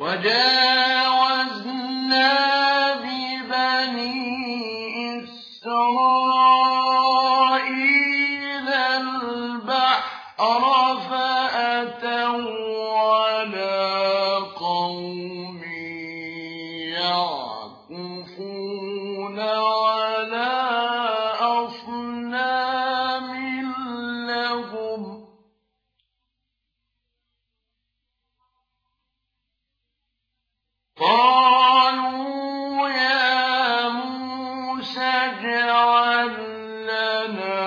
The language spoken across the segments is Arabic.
وجاوزنا ببني إسرائيل البحر فأتوا على قوم يعكفون على أصنام لهم قالوا يا موسى اجعل لنا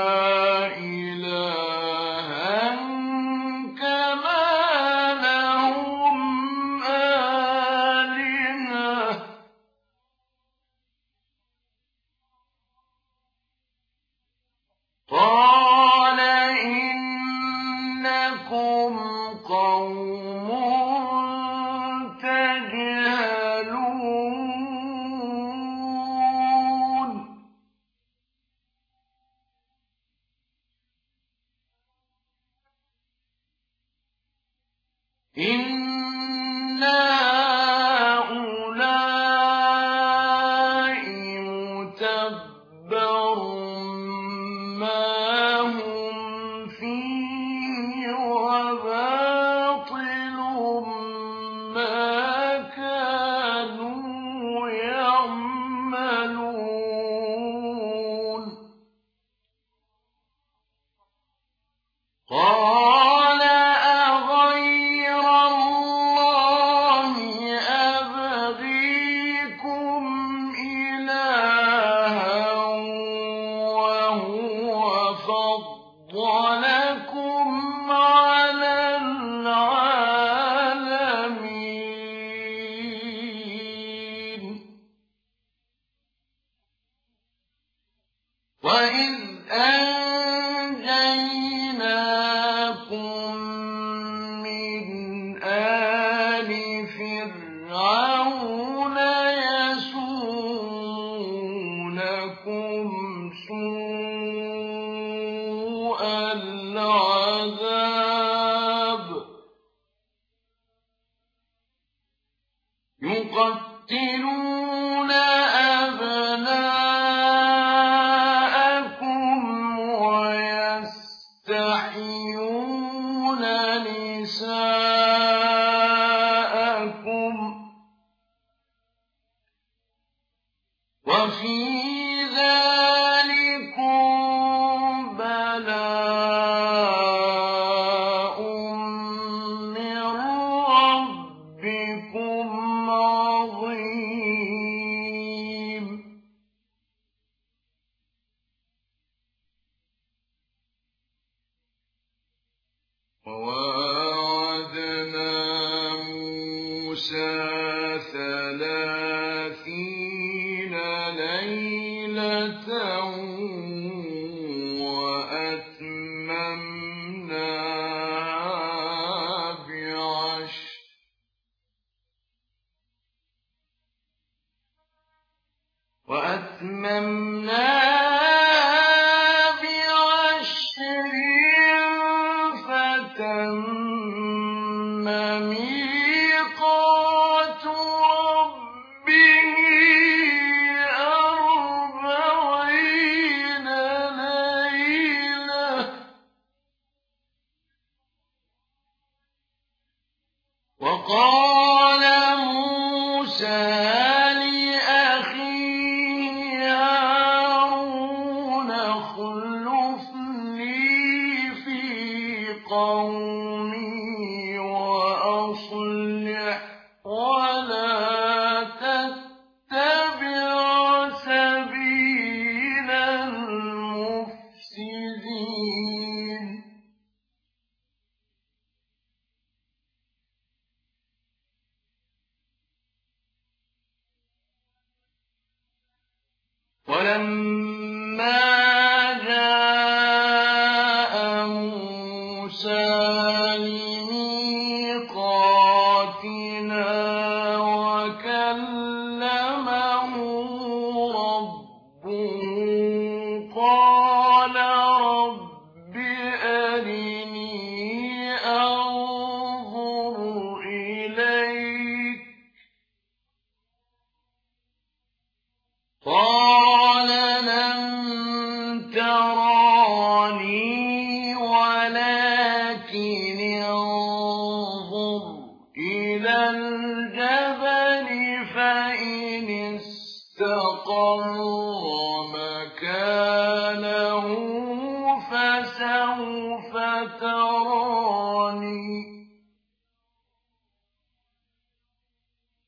إلها كما لهم آلهة قال إنكم قوم تجهلون إن هؤلاء متبر ما هم فيه وباطل ما كانوا يعملون قال أغير الله أبغيكم إلها وهو فضلكم على العالمين وإذ أنجيناكم من آل فرعون يسومونكم سوء العذاب يقتلون أبناءكم ويستحيون نساءكم وفي ذلكم بلاء من ربكم عظيم وواعدنا موسى 30 ليلة وأتممناها بعشر فتم ميقات ربه 40 ليلة وقال موسى لأخيه هارون اخلفني في قومي وأصلح ولا تتبع سبيل المفسدين ولما جاء موسى لميقاتنا وكلمه ربه قال رب أرني أنظر إليك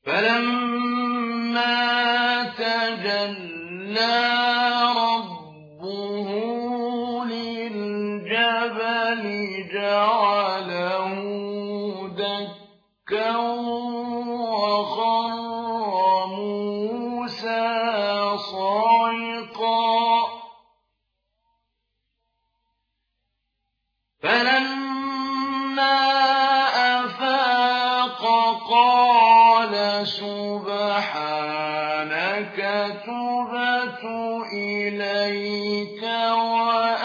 فلما تجلى ربه للجبل جعله دكا وخر موسى صعقا فلما أفاق قال سبحانك تبت إليك